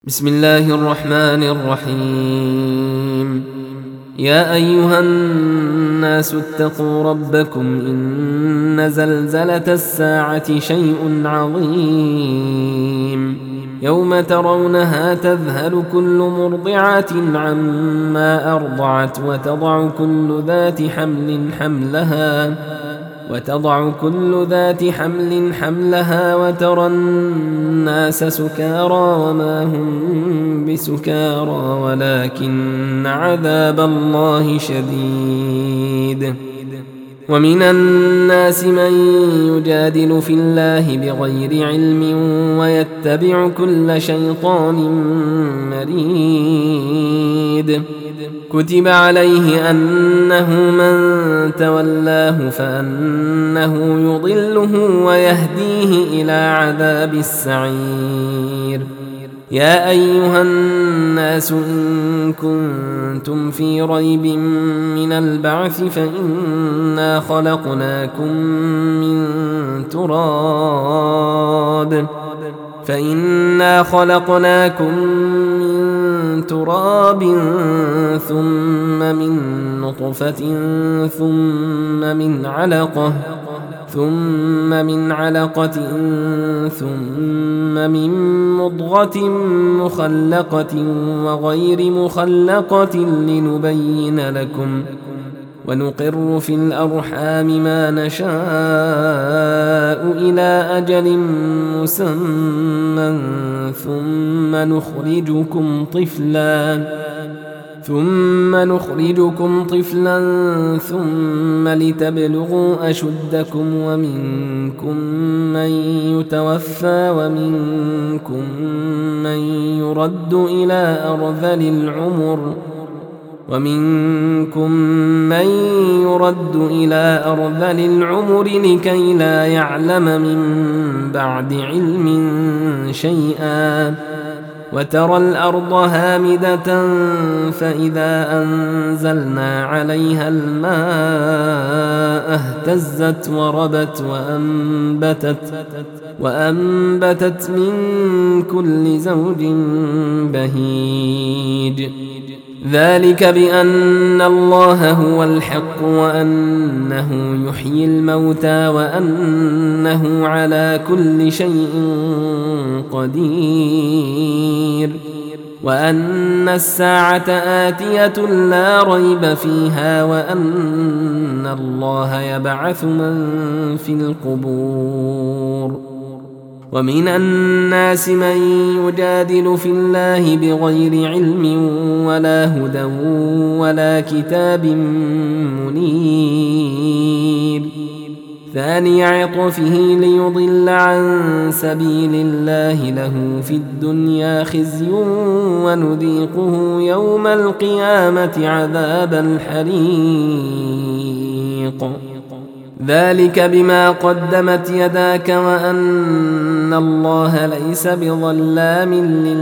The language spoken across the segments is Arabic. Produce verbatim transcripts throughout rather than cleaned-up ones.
بسم الله الرحمن الرحيم. يا أيها الناس اتقوا ربكم إن زلزلة الساعة شيء عظيم يوم ترونها تذهل كل مرضعة عما أرضعت وتضع كل ذات حمل حملها وتضع كل ذات حمل حملها وترى الناس سكارى وما هم بسكارى ولكن عذاب الله شديد. ومن الناس من يجادل في الله بغير علم ويتبع كل شيطان مريد. كتب عليه أنه من تولاه فأنه يضله ويهديه إلى عذاب السعير. يا أيها الناس إن كنتم في ريب من البعث فإنا خلقناكم من تراب فإنا خلقناكم من تراب ثم من نطفة ثم من علقة ثم من علقة ثم من مضغة مخلقة وغير مخلقة لنبين لكم ونقر في الأرحام ما نشاء إلى أجل مسمى ثم نخرجكم طفلا ثم نخرجكم طفلا ثم لتبلغوا أشدكم ومنكم من يتوفى ومنكم من يرد إلى أرذل العمر ومنكم من يرد إلى أرذل العمر لكي لا يعلم من بعد علم شيئا. وترى الأرض هامدة فإذا أنزلنا عليها الماء اهتزت وربت وأنبتت, وأنبتت من كل زوج بهيج. ذلك بأن الله هو الحق وأنه يحيي الموتى وأنه على كل شيء قدير وأن الساعة آتية لا ريب فيها وأن الله يبعث من في القبور. ومن الناس من يجادل في الله بغير علم ولا هدى ولا كتاب منير. ثاني عطفه ليضل عن سبيل الله له في الدنيا خزي ونذيقه يوم القيامة عذاب الحريق. ذلك بما قدمت يداك وأن الله ليس بظلام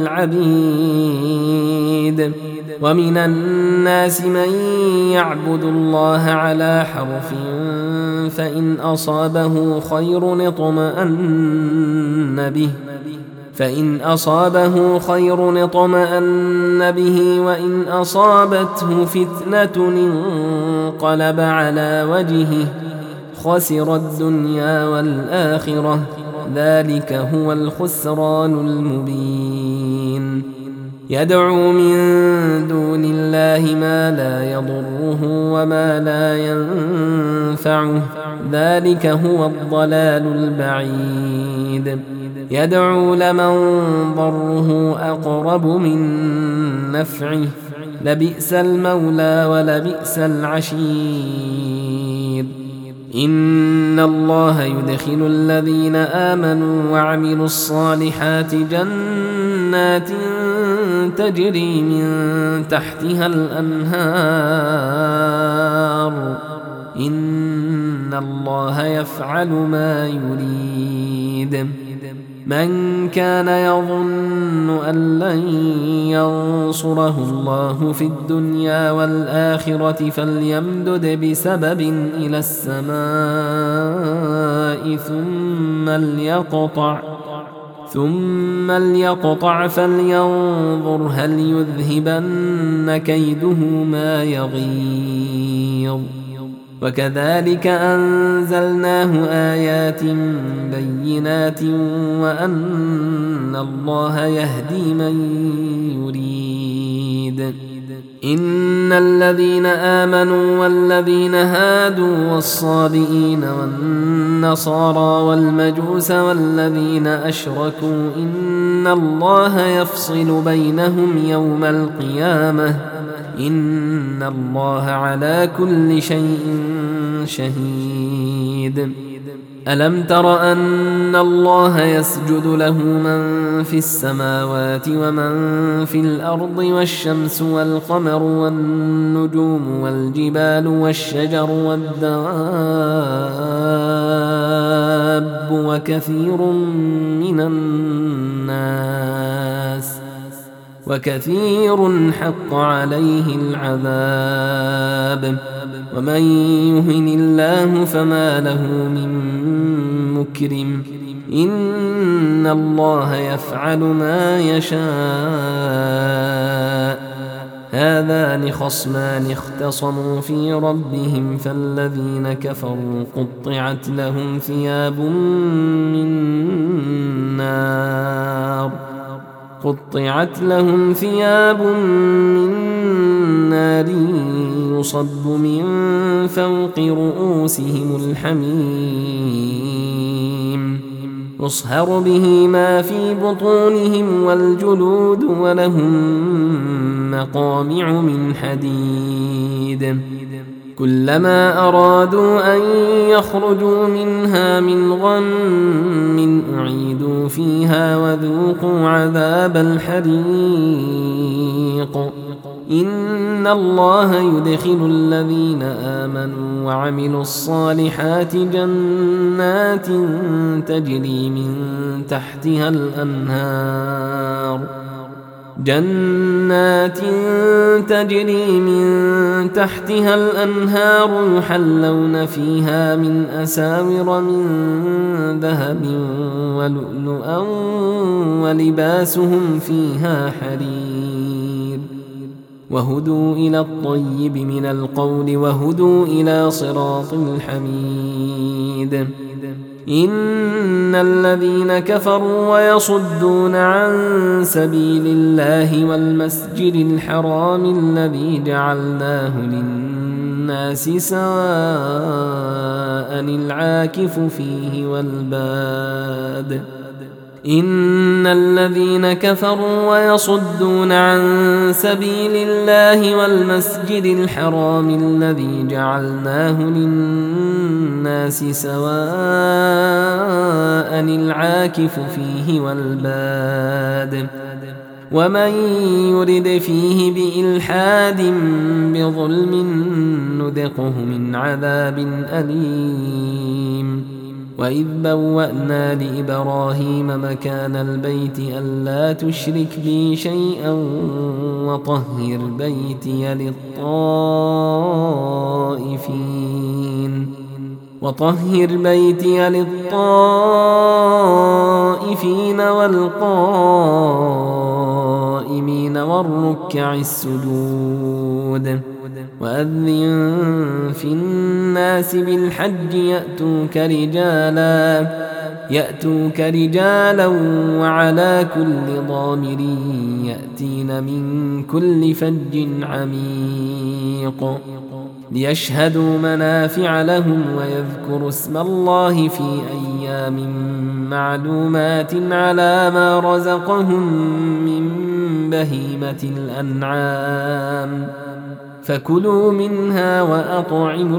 للعبيد. ومن الناس من يعبد الله على حرف فإن أصابه خير اطمأن به فإن أصابه خير اطمأن به وإن أصابته فتنة انقلب على وجهه خسر الدنيا والآخرة. ذلك هو الخسران المبين. يدعو من دون الله ما لا يضره وما لا ينفعه ذلك هو الضلال البعيد. يدعو لمن ضره أقرب من نفعه لبئس المولى ولبئس العشير. إن الله يدخل الذين آمنوا وعملوا الصالحات جنات تجري من تحتها الأنهار إن الله يفعل ما يريد. من كان يظن أن لن ينصره الله في الدنيا والآخرة فليمدد بسبب إلى السماء ثم ليقطع ثم ليقطع فلينظر هل يذهبن كيده ما يغيظ وكذلك أنزلناه آيات بينات وأن الله يهدي من يريد. إن الذين آمنوا والذين هادوا والصابئين والنصارى والمجوس والذين أشركوا إن الله يفصل بينهم يوم القيامة إن الله على كل شيء شهيد. ألم تر أن الله يسجد له من في السماوات ومن في الأرض والشمس والقمر والنجوم والجبال والشجر والدواب وكثير من الناس وكثير حق عليه العذاب ومن يهن الله فما له من مكرم إن الله يفعل ما يشاء. هذان خصمان اختصموا في ربهم فالذين كفروا قطعت لهم ثياب من نار قطعت لهم ثياب من نار يصب من فوق رؤوسهم الحميم يصهر به ما في بطونهم والجلود ولهم مقامع من حديد كلما أرادوا أن يخرجوا منها من غم أعيدوا فيها وذوقوا عذاب الحريق. إن الله يدخل الذين آمنوا وعملوا الصالحات جنات تجري من تحتها الأنهار جنات تجري من تحتها الأنهار يحلون فيها من أساور من ذهب ولؤلؤا ولباسهم فيها حرير وهدوا إلى الطيب من القول وهدوا إلى صراط الحميد. إن الذين كفروا ويصدون عن سبيل الله والمسجد الحرام الذي جعلناه للناس سواء العاكف فيه والباد إن الذين كفروا ويصدون عن سبيل الله والمسجد الحرام الذي جعلناه للناس سواء العاكف فيه والباد ومن يرد فيه بإلحاد بظلم نذقه من عذاب أليم. وإذ بوأنا لإبراهيم مكان البيت ألا تشرك بي شيئا وطهر بيتي للطائفين وطهر بيتي للطائفين والقائمين والركع السجود. وأذن في الناس بالحج يأتوك رجالا يأتوك رجالا وعلى كل ضامر يأتين من كل فج عميق ليشهدوا منافع لهم ويذكروا اسم الله في أيام معلومات على ما رزقهم من بهيمة الأنعام فكلوا منها وأطعموا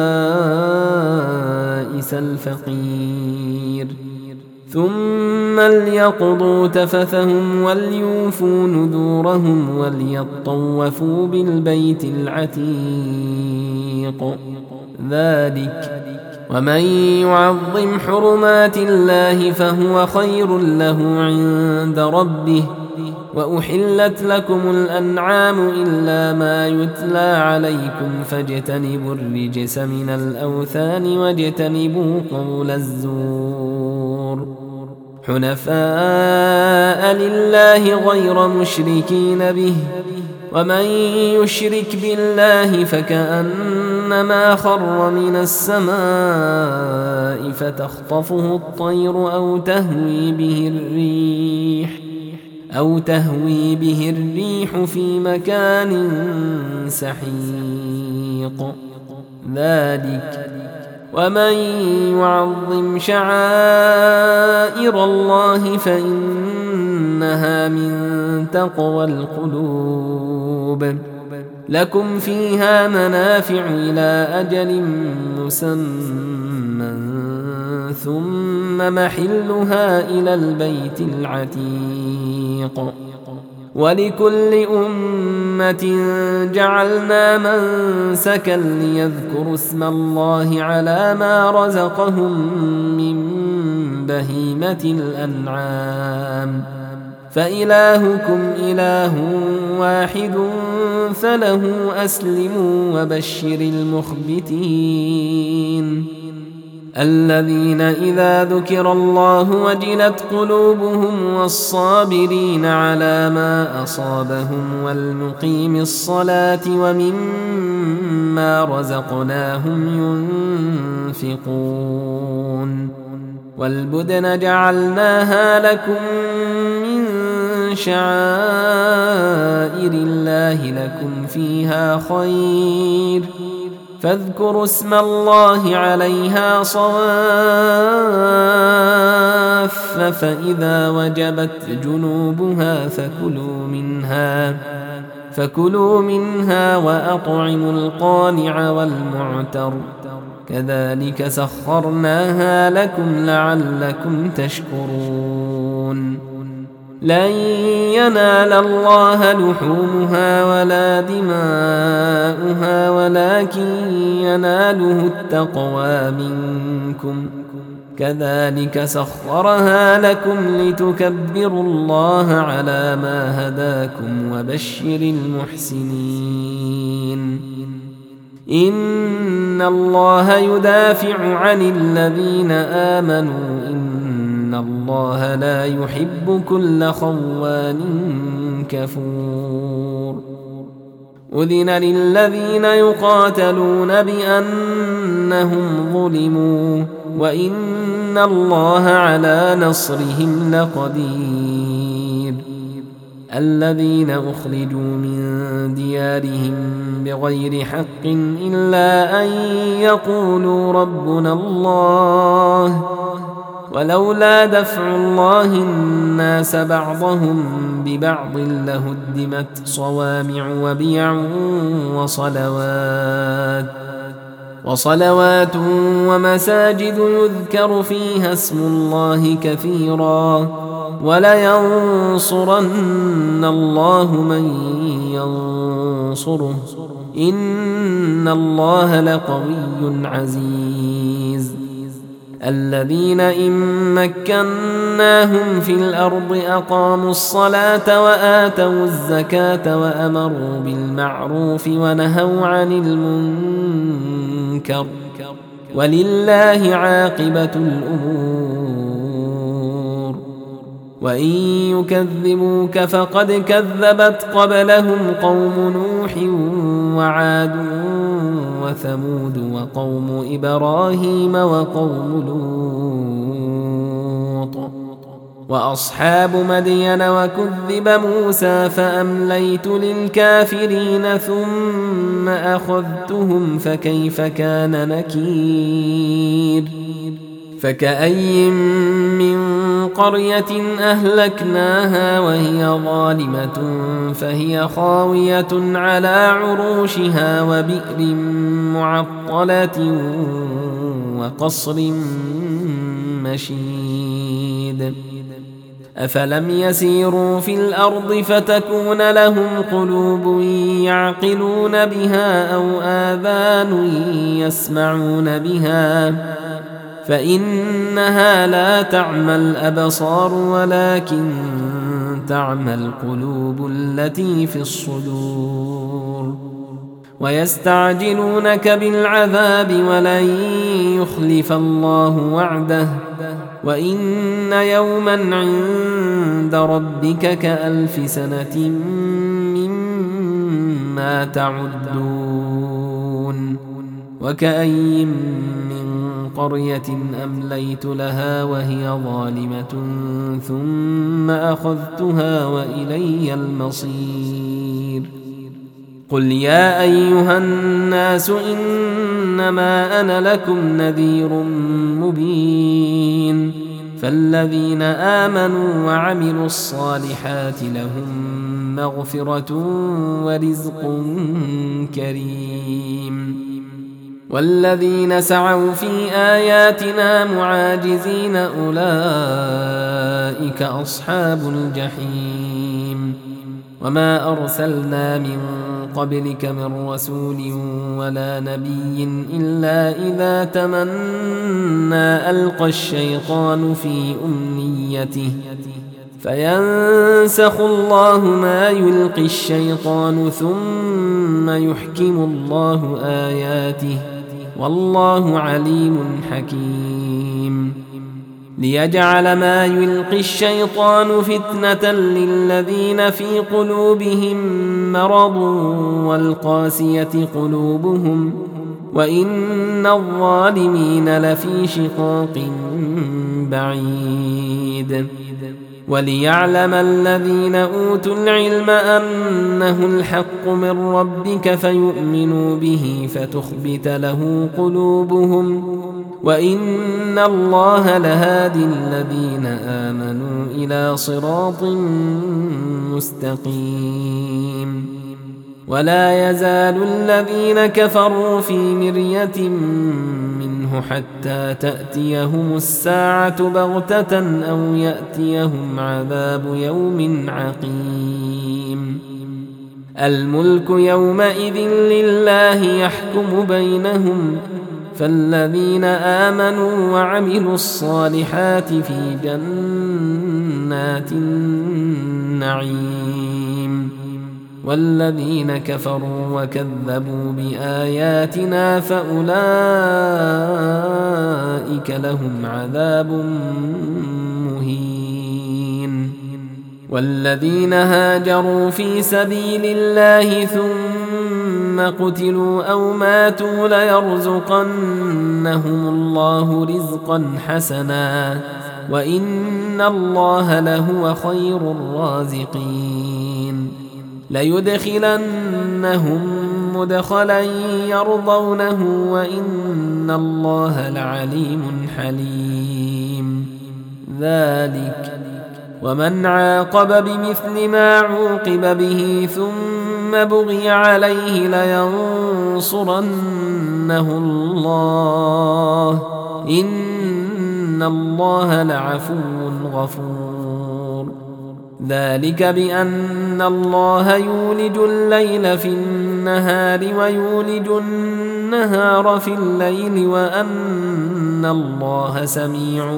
البائس الفقير ثم ليقضوا تفثهم وليوفوا نذورهم وليطوفوا بالبيت العتيق. ذلك ومن يعظم حرمات الله فهو خير له عند ربه. وأحلت لكم الأنعام إلا ما يتلى عليكم فاجتنبوا الرجس من الأوثان واجتنبوا قول الزور. حنفاء لله غير مشركين به ومن يشرك بالله فكأنما خر من السماء فتخطفه الطير أو تهوي به الريح أو تهوي به الريح في مكان سحيق ذلك ومن يعظم شعائر الله فإنها من تقوى القلوب لكم فيها منافع إلى أجل مسمى ثم محلها إلى البيت العتيق ولكل أمة جعلنا منسكا ليذكروا اسم الله على ما رزقهم من بهيمة الأنعام فإلهكم إله واحد فله أسلموا وبشر المخبتين الذين إذا ذكر الله وجلت قلوبهم والصابرين على ما أصابهم والمقيم الصلاة ومما رزقناهم ينفقون والبدن جعلناها لكم من شعائر الله لكم فيها خير فاذكروا اسم الله عليها صواف فإذا وجبت جنوبها فكلوا منها فكلوا منها وأطعموا القانع والمعتر كذلك سخرناها لكم لعلكم تشكرون لن ينال الله لحومها ولا دماؤها ولكن يناله التقوى منكم كذلك سخرها لكم لتكبروا الله على ما هداكم وبشر المحسنين إن الله يدافع عن الذين آمنوا إن الله لا يحب كل خوان كفور أذن للذين يقاتلون بأنهم ظلموا وإن الله على نصرهم لقدير الذين أخرجوا من ديارهم بغير حق إلا أن يقولوا ربنا الله ولولا دفع الله الناس بعضهم ببعض لهدمت صوامع وبيع وصلوات وصلوات ومساجد يذكر فيها اسم الله كثيرا ولينصرن الله من ينصره إن الله لقوي عزيز الذين إن مكناهم في الأرض أقاموا الصلاة وآتوا الزكاة وأمروا بالمعروف ونهوا عن المنكر ولله عاقبة الأمور وإن يكذبوك فقد كذبت قبلهم قوم نوح وعاد وثمود وقوم إبراهيم وقوم لوط وأصحاب مدين وكذب موسى فأمليت للكافرين ثم أخذتهم فكيف كان نكير فكأي من قرية أهلكناها وهي ظالمة فهي خاوية على عروشها وبئر معطلة وقصر مشيد أفلم يسيروا في الأرض فتكون لهم قلوب يعقلون بها أو آذان يسمعون بها فإنها لا تعمى الأبصار ولكن تعمى القلوب التي في الصدور ويستعجلونك بالعذاب ولن يخلف الله وعده وإن يوما عند ربك كألف سنة مما تعدون وكأي من قرية أمليت لها وهي ظالمة ثم أخذتها وإلي المصير قل يا أيها الناس إنما أنا لكم نذير مبين فالذين آمنوا وعملوا الصالحات لهم مغفرة ورزق كريم والذين سعوا في آياتنا معاجزين أولئك أصحاب الجحيم وما أرسلنا من قبلك من رسول ولا نبي إلا إذا تمنى ألقى الشيطان في أمنيته فينسخ الله ما يلقي الشيطان ثم يحكم الله آياته والله عليم حكيم ليجعل ما يلقي الشيطان فتنة للذين في قلوبهم مرض والقاسية قلوبهم وإن الظالمين لفي شقاق بعيد وليعلم الذين أوتوا العلم أنه الحق من ربك فيؤمنوا به فتخبت له قلوبهم وإن الله لهادي الذين آمنوا إلى صراط مستقيم ولا يزال الذين كفروا في مرية منه حتى تأتيهم الساعة بغتة أو يأتيهم عذاب يوم عقيم الملك يومئذ لله يحكم بينهم فالذين آمنوا وعملوا الصالحات في جنات النعيم والذين كفروا وكذبوا بآياتنا فأولئك لهم عذاب مهين والذين هاجروا في سبيل الله ثم قتلوا أو ماتوا ليرزقنهم الله رزقا حسنا وإن الله لهو خير الرازقين ليدخلنهم مدخلا يرضونه وإن الله لعليم حليم ذلك ومن عاقب بمثل ما عوقب به ثم بغي عليه لينصرنه الله إن الله لعفو غفور ذلك بأن الله يولج الليل في النهار ويولج النهار في الليل وأن الله سميع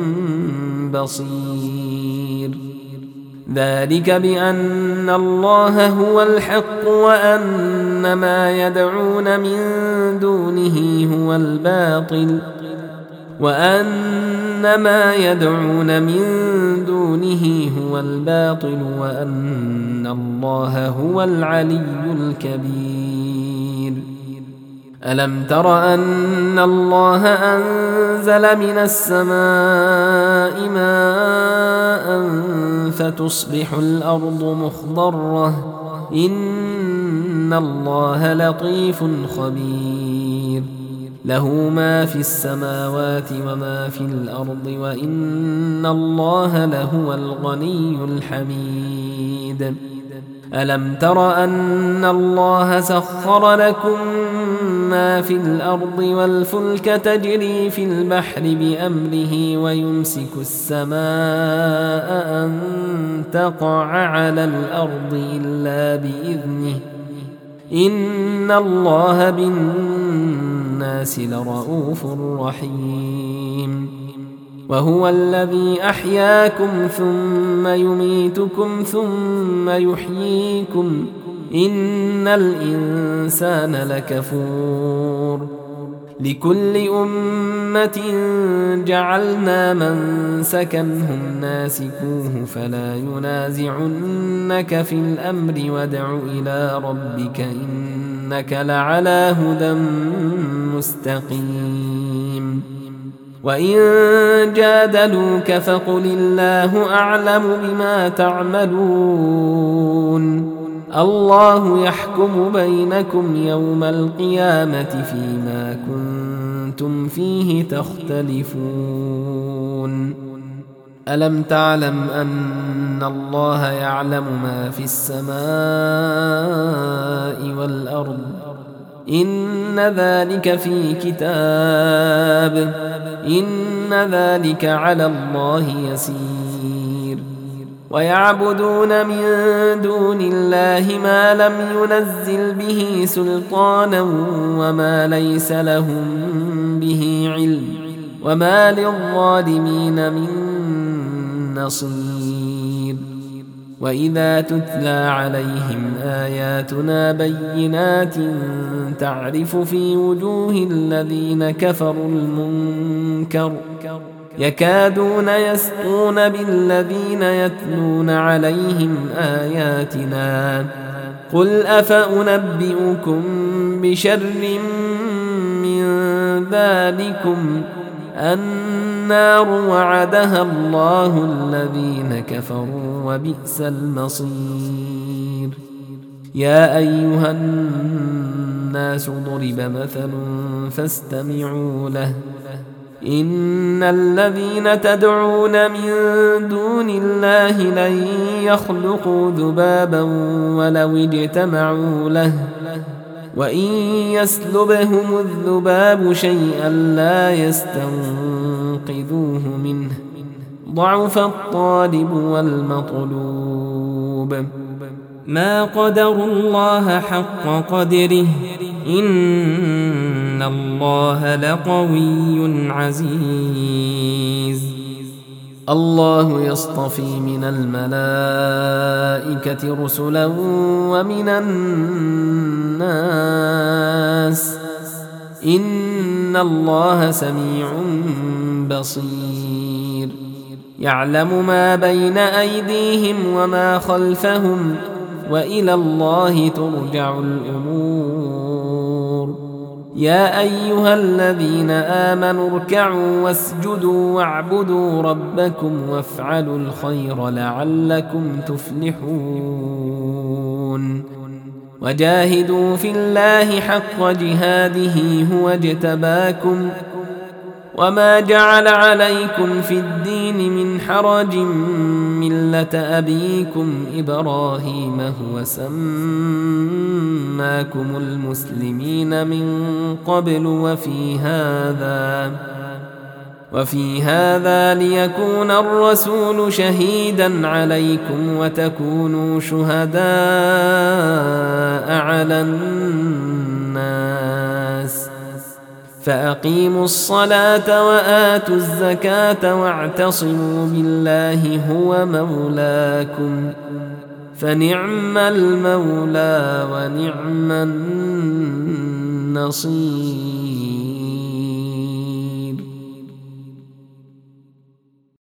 بصير ذلك بأن الله هو الحق وأن ما يدعون من دونه هو الباطل وأن ما يدعون من دونه هو الباطل وأن الله هو العلي الكبير ألم تر أن الله أنزل من السماء ماء فتصبح الأرض مخضرة إن الله لطيف خبير له ما في السماوات وما في الأرض وإن الله لهو الغني الحميد ألم تر أن الله سخر لكم ما في الأرض والفلك تجري في البحر بأمره ويمسك السماء أن تقع على الأرض إلا بإذنه إن الله بالناس لرؤوف رحيم وهو الذي أحياكم ثم يميتكم ثم يحييكم إن الإنسان لكفور لكل أمة جعلنا منسكا هم ناسكوه فلا ينازعنك في الأمر وادع إلى ربك إنك لعلى هدى مستقيم وإن جادلوك فقل الله أعلم بما تعملون الله يحكم بينكم يوم القيامة فيما كنتم فيه تختلفون ألم تعلم أن الله يعلم ما في السماء والأرض إن ذلك في كتاب إن ذلك على الله يسير ويعبدون من دون الله ما لم ينزل به سلطانا وما ليس لهم به علم وما للظالمين من نصير وإذا تتلى عليهم آياتنا بينات تعرف في وجوه الذين كفروا المنكر يكادون يسطون بالذين يتلون عليهم آياتنا قل أفأنبئكم بشر من ذلكم النار وعدها الله الذين كفروا وبئس المصير يا أيها الناس ضرب مثل فاستمعوا له إن الذين تدعون من دون الله لن يخلقوا ذبابا ولو اجتمعوا له وإن يسلبهم الذباب شيئا لا يستنقذوه منه ضعف الطالب والمطلوب ما قدروا الله حق قدره إن الله لقوي عزيز الله يصطفي من الملائكة رسلا ومن الناس إن الله سميع بصير يعلم ما بين أيديهم وما خلفهم وإلى الله ترجع الأمور يا أيها الذين آمنوا اركعوا واسجدوا واعبدوا ربكم وافعلوا الخير لعلكم تفلحون وجاهدوا في الله حق جهاده هو اجتباكم وما جعل عليكم في الدين من حرج ملة أبيكم إبراهيم هو سماكم المسلمين من قبل وفي هذا وفي هذا ليكون الرسول شهيدا عليكم وتكونوا شهداء على الناس فأقيموا الصلاة وآتوا الزكاة واعتصموا بالله هو مولاكم فنعم المولى ونعم النصير